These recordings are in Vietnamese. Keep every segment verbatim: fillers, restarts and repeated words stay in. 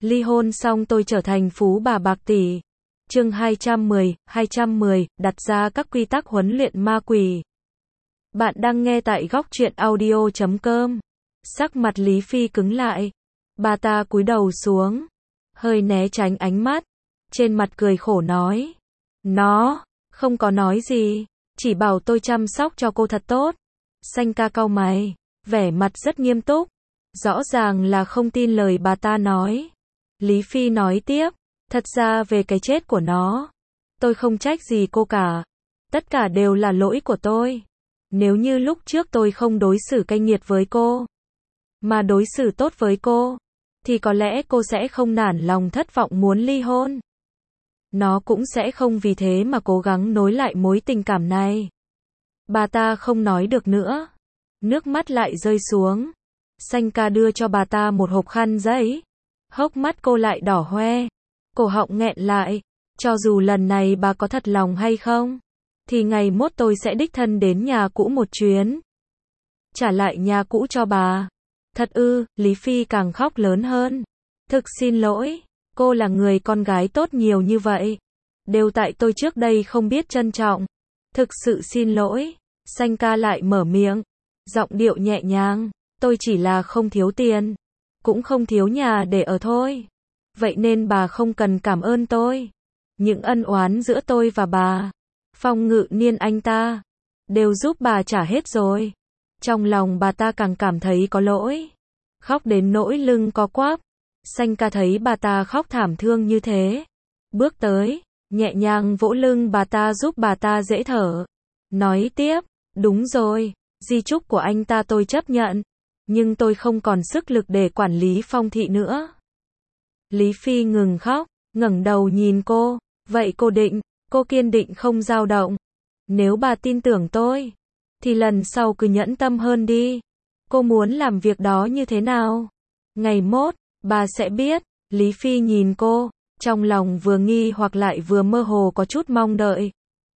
Ly hôn xong tôi trở thành phú bà bạc tỷ. Chương hai trăm mười, hai trăm mười, đặt ra các quy tắc huấn luyện ma quỷ. Bạn đang nghe tại góc truyện audio chấm com. Sắc mặt Lý Phi cứng lại. Bà ta cúi đầu xuống, hơi né tránh ánh mắt, trên mặt cười khổ nói. Nó, không có nói gì, chỉ bảo tôi chăm sóc cho cô thật tốt. Xanh ca cau mày, vẻ mặt rất nghiêm túc, rõ ràng là không tin lời bà ta nói. Lý Phi nói tiếp, thật ra về cái chết của nó, tôi không trách gì cô cả. Tất cả đều là lỗi của tôi. Nếu như lúc trước tôi không đối xử cay nghiệt với cô, mà đối xử tốt với cô, thì có lẽ cô sẽ không nản lòng thất vọng muốn ly hôn. Nó cũng sẽ không vì thế mà cố gắng nối lại mối tình cảm này. Bà ta không nói được nữa, nước mắt lại rơi xuống. Xanh ca đưa cho bà ta một hộp khăn giấy. Hốc mắt cô lại đỏ hoe, cổ họng nghẹn lại. Cho dù lần này bà có thật lòng hay không, thì ngày mốt tôi sẽ đích thân đến nhà cũ một chuyến, trả lại nhà cũ cho bà. Thật ư? Lý Phi càng khóc lớn hơn. Thực xin lỗi, cô là người con gái tốt nhiều như vậy, đều tại tôi trước đây không biết trân trọng. Thực sự xin lỗi. Xanh ca lại mở miệng, giọng điệu nhẹ nhàng. Tôi chỉ là không thiếu tiền, cũng không thiếu nhà để ở thôi. Vậy nên bà không cần cảm ơn tôi. Những ân oán giữa tôi và bà, Phong Ngự Niên anh ta, đều giúp bà trả hết rồi. Trong lòng bà ta càng cảm thấy có lỗi, khóc đến nỗi lưng co quắp. Xanh ca thấy bà ta khóc thảm thương như thế, bước tới, nhẹ nhàng vỗ lưng bà ta giúp bà ta dễ thở. Nói tiếp, đúng rồi, di chúc của anh ta tôi chấp nhận, nhưng tôi không còn sức lực để quản lý Phong thị nữa. Lý Phi ngừng khóc, ngẩng đầu nhìn cô. Vậy cô định, cô kiên định không dao động. Nếu bà tin tưởng tôi, thì lần sau cứ nhẫn tâm hơn đi. Cô muốn làm việc đó như thế nào? Ngày mốt, bà sẽ biết. Lý Phi nhìn cô, trong lòng vừa nghi hoặc lại vừa mơ hồ có chút mong đợi.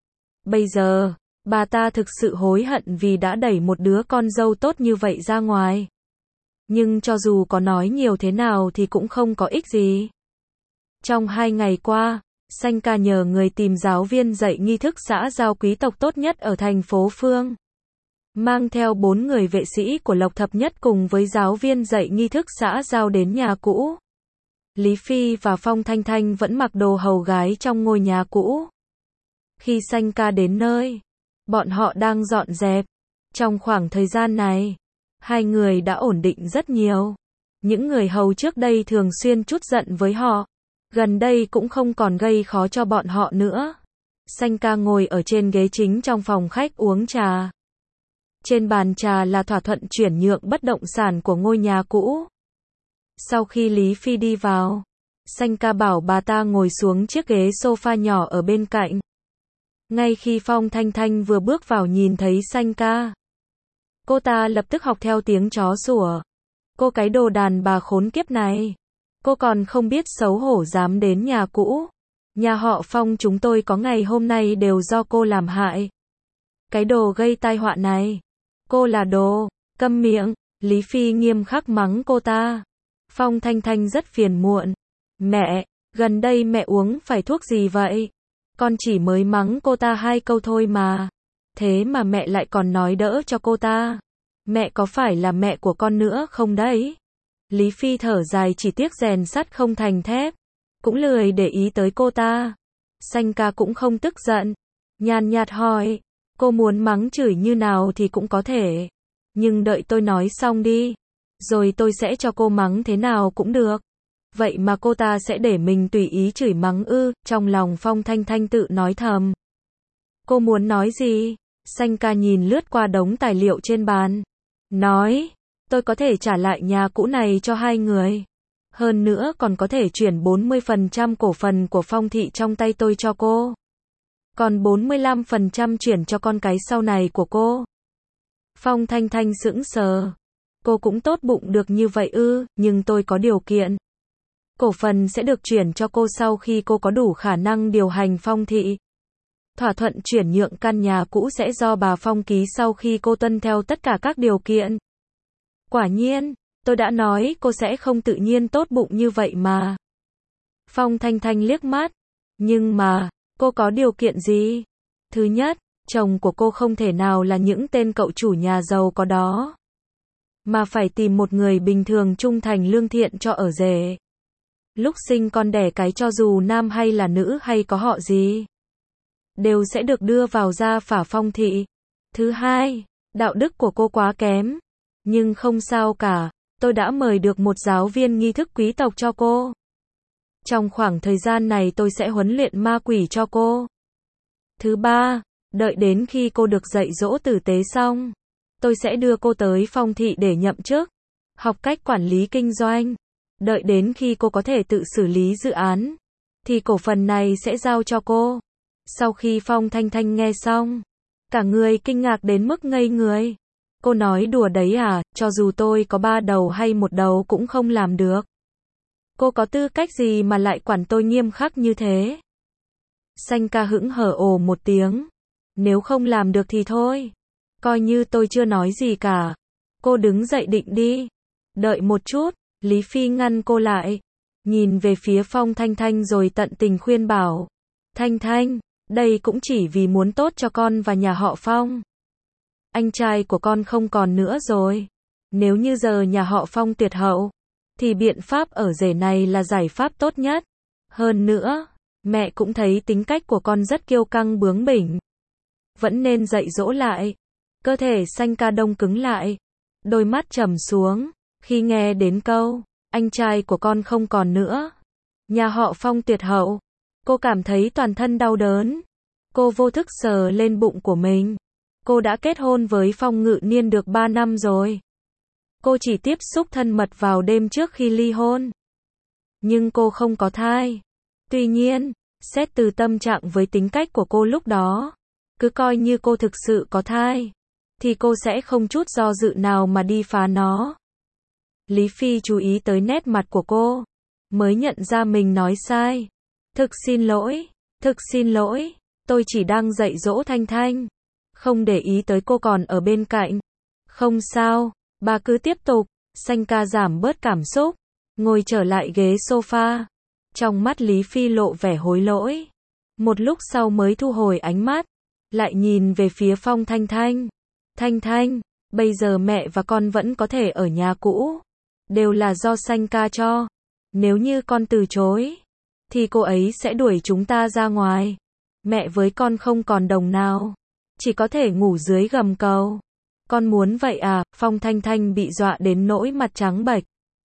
Bây giờ, bà ta thực sự hối hận vì đã đẩy một đứa con dâu tốt như vậy ra ngoài. Nhưng cho dù có nói nhiều thế nào thì cũng không có ích gì. Trong hai ngày qua, Xanh ca nhờ người tìm giáo viên dạy nghi thức xã giao quý tộc tốt nhất ở thành phố Phương. Mang theo bốn người vệ sĩ của Lộc Thập Nhất cùng với giáo viên dạy nghi thức xã giao đến nhà cũ. Lý Phi và Phong Thanh Thanh vẫn mặc đồ hầu gái trong ngôi nhà cũ. Khi Xanh ca đến nơi, bọn họ đang dọn dẹp. Trong khoảng thời gian này, hai người đã ổn định rất nhiều. Những người hầu trước đây thường xuyên trút giận với họ, gần đây cũng không còn gây khó cho bọn họ nữa. Xanh ca ngồi ở trên ghế chính trong phòng khách uống trà. Trên bàn trà là thỏa thuận chuyển nhượng bất động sản của ngôi nhà cũ. Sau khi Lý Phi đi vào, Xanh ca bảo bà ta ngồi xuống chiếc ghế sofa nhỏ ở bên cạnh. Ngay khi Phong Thanh Thanh vừa bước vào nhìn thấy Xanh ca, cô ta lập tức học theo tiếng chó sủa. Cô cái đồ đàn bà khốn kiếp này, cô còn không biết xấu hổ dám đến nhà cũ. Nhà họ Phong chúng tôi có ngày hôm nay đều do cô làm hại. Cái đồ gây tai họa này, cô là đồ, câm miệng. Lý Phi nghiêm khắc mắng cô ta. Phong Thanh Thanh rất phiền muộn. Mẹ, gần đây mẹ uống phải thuốc gì vậy? Con chỉ mới mắng cô ta hai câu thôi mà. Thế mà mẹ lại còn nói đỡ cho cô ta. Mẹ có phải là mẹ của con nữa không đấy? Lý Phi thở dài chỉ tiếc rèn sắt không thành thép, cũng lười để ý tới cô ta. Xanh ca cũng không tức giận, nhàn nhạt hỏi, cô muốn mắng chửi như nào thì cũng có thể, nhưng đợi tôi nói xong đi, rồi tôi sẽ cho cô mắng thế nào cũng được. Vậy mà cô ta sẽ để mình tùy ý chửi mắng ư? Trong lòng Phong Thanh Thanh tự nói thầm. Cô muốn nói gì? Xanh ca nhìn lướt qua đống tài liệu trên bàn, nói, tôi có thể trả lại nhà cũ này cho hai người. Hơn nữa còn có thể chuyển bốn mươi phần trăm cổ phần của Phong thị trong tay tôi cho cô. Còn bốn mươi lăm phần trăm chuyển cho con cái sau này của cô. Phong Thanh Thanh sững sờ. Cô cũng tốt bụng được như vậy ư? Nhưng tôi có điều kiện. Cổ phần sẽ được chuyển cho cô sau khi cô có đủ khả năng điều hành Phong thị. Thỏa thuận chuyển nhượng căn nhà cũ sẽ do bà Phong ký sau khi cô tuân theo tất cả các điều kiện. Quả nhiên, Tôi đã nói cô sẽ không tự nhiên tốt bụng như vậy mà. Phong Thanh Thanh liếc mắt. Nhưng mà, cô có điều kiện gì? Thứ nhất, chồng của cô không thể nào là những tên cậu chủ nhà giàu có đó. Mà phải tìm một người bình thường trung thành lương thiện cho ở rể. Lúc sinh con đẻ cái cho dù nam hay là nữ hay có họ gì, đều sẽ được đưa vào gia phả Phong thị. Thứ hai, đạo đức của cô quá kém. Nhưng không sao cả, tôi đã mời được một giáo viên nghi thức quý tộc cho cô. Trong khoảng thời gian này tôi sẽ huấn luyện ma quỷ cho cô. Thứ ba, đợi đến khi cô được dạy dỗ tử tế xong, tôi sẽ đưa cô tới Phong thị để nhậm chức, học cách quản lý kinh doanh. Đợi đến khi cô có thể tự xử lý dự án, thì cổ phần này sẽ giao cho cô. Sau khi Phong Thanh Thanh nghe xong, cả người kinh ngạc đến mức ngây người. Cô nói đùa đấy à, cho dù tôi có ba đầu hay một đầu cũng không làm được. Cô có tư cách gì mà lại quản tôi nghiêm khắc như thế? Xanh ca hững hờ ồ một tiếng. Nếu không làm được thì thôi. Coi như tôi chưa nói gì cả. Cô đứng dậy định đi. Đợi một chút, Lý Phi ngăn cô lại. Nhìn về phía Phong Thanh Thanh rồi tận tình khuyên bảo. Thanh Thanh, đây cũng chỉ vì muốn tốt cho con và nhà họ Phong. Anh trai của con không còn nữa rồi. Nếu như giờ nhà họ Phong tuyệt hậu, thì biện pháp ở rể này là giải pháp tốt nhất. Hơn nữa, mẹ cũng thấy tính cách của con rất kiêu căng bướng bỉnh. Vẫn nên dạy dỗ lại. Cơ thể Xanh ca đông cứng lại. Đôi mắt trầm xuống. Khi nghe đến câu, anh trai của con không còn nữa. Nhà họ Phong tuyệt hậu. Cô cảm thấy toàn thân đau đớn. Cô vô thức sờ lên bụng của mình. Cô đã kết hôn với Phong Ngự Niên được ba năm rồi. Cô chỉ tiếp xúc thân mật vào đêm trước khi ly hôn. Nhưng cô không có thai. Tuy nhiên, xét từ tâm trạng với tính cách của cô lúc đó, cứ coi như cô thực sự có thai, thì cô sẽ không chút do dự nào mà đi phá nó. Lý Phi chú ý tới nét mặt của cô, mới nhận ra mình nói sai. Thực xin lỗi, thực xin lỗi, tôi chỉ đang dạy dỗ Thanh Thanh, không để ý tới cô còn ở bên cạnh. Không sao, bà cứ tiếp tục. Xanh ca giảm bớt cảm xúc, ngồi trở lại ghế sofa. Trong mắt Lý Phi lộ vẻ hối lỗi. Một lúc sau mới thu hồi ánh mắt, lại nhìn về phía Phong Thanh Thanh. Thanh Thanh, bây giờ mẹ và con vẫn có thể ở nhà cũ. Đều là do Xanh ca cho. Nếu như con từ chối, thì cô ấy sẽ đuổi chúng ta ra ngoài. Mẹ với con không còn đồng nào. Chỉ có thể ngủ dưới gầm cầu. Con muốn vậy à? Phong Thanh Thanh bị dọa đến nỗi mặt trắng bệch.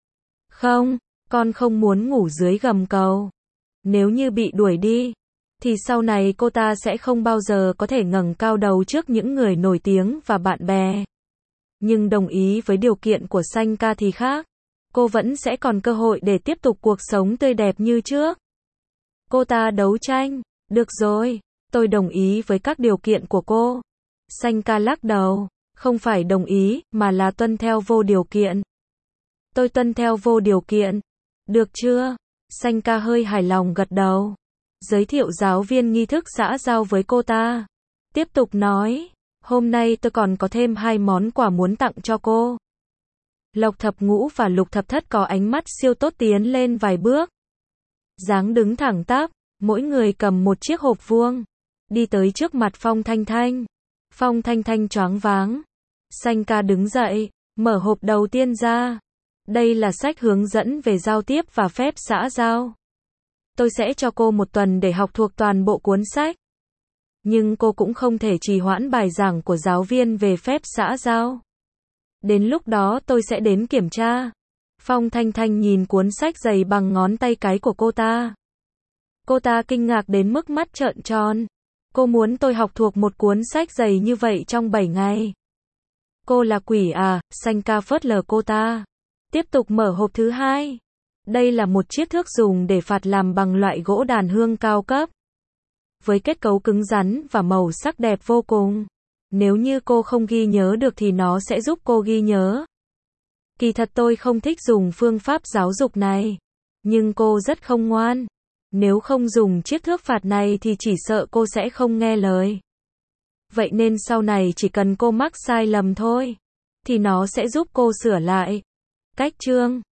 Không, con không muốn ngủ dưới gầm cầu. Nếu như bị đuổi đi, thì sau này cô ta sẽ không bao giờ có thể ngẩng cao đầu trước những người nổi tiếng và bạn bè. Nhưng đồng ý với điều kiện của Xanh ca thì khác. Cô vẫn sẽ còn cơ hội để tiếp tục cuộc sống tươi đẹp như trước. Cô ta đấu tranh. Được rồi, tôi đồng ý với các điều kiện của cô. Xanh ca lắc đầu. Không phải đồng ý, mà là tuân theo vô điều kiện. Tôi tuân theo vô điều kiện. Được chưa? Xanh ca hơi hài lòng gật đầu. Giới thiệu giáo viên nghi thức xã giao với cô ta. Tiếp tục nói. Hôm nay tôi còn có thêm hai món quà muốn tặng cho cô. Lộc Thập Ngũ và Lục Thập Thất có ánh mắt siêu tốt tiến lên vài bước. Dáng đứng thẳng tắp, mỗi người cầm một chiếc hộp vuông. Đi tới trước mặt Phong Thanh Thanh. Phong Thanh Thanh choáng váng. Xanh ca đứng dậy, mở hộp đầu tiên ra. Đây là sách hướng dẫn về giao tiếp và phép xã giao. Tôi sẽ cho cô một tuần để học thuộc toàn bộ cuốn sách. Nhưng cô cũng không thể trì hoãn bài giảng của giáo viên về phép xã giao. Đến lúc đó tôi sẽ đến kiểm tra. Phong Thanh Thanh nhìn cuốn sách dày bằng ngón tay cái của cô ta. Cô ta kinh ngạc đến mức mắt trợn tròn. Cô muốn tôi học thuộc một cuốn sách dày như vậy trong bảy ngày. Cô là quỷ à? Xanh ca phớt lờ cô ta. Tiếp tục mở hộp thứ hai. Đây là một chiếc thước dùng để phạt làm bằng loại gỗ đàn hương cao cấp. Với kết cấu cứng rắn và màu sắc đẹp vô cùng. Nếu như cô không ghi nhớ được thì nó sẽ giúp cô ghi nhớ. Kỳ thật tôi không thích dùng phương pháp giáo dục này. Nhưng cô rất không ngoan. Nếu không dùng chiếc thước phạt này thì chỉ sợ cô sẽ không nghe lời. Vậy nên sau này chỉ cần cô mắc sai lầm thôi, thì nó sẽ giúp cô sửa lại. Cách chương